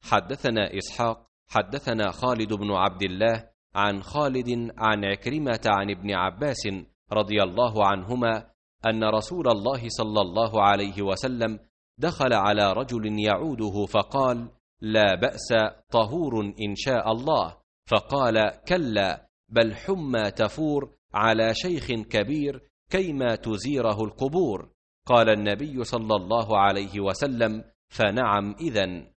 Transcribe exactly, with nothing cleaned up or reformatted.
حدثنا إسحاق حدثنا خالد بن عبد الله عن خالد عن عكرمة عن ابن عباس رضي الله عنهما أن رسول الله صلى الله عليه وسلم دخل على رجل يعوده فقال: لا بأس، طهور إن شاء الله. فقال: كلا، بل حمى تفور على شيخ كبير كيما تزيره القبور. قال النبي صلى الله عليه وسلم: فنعم إذن.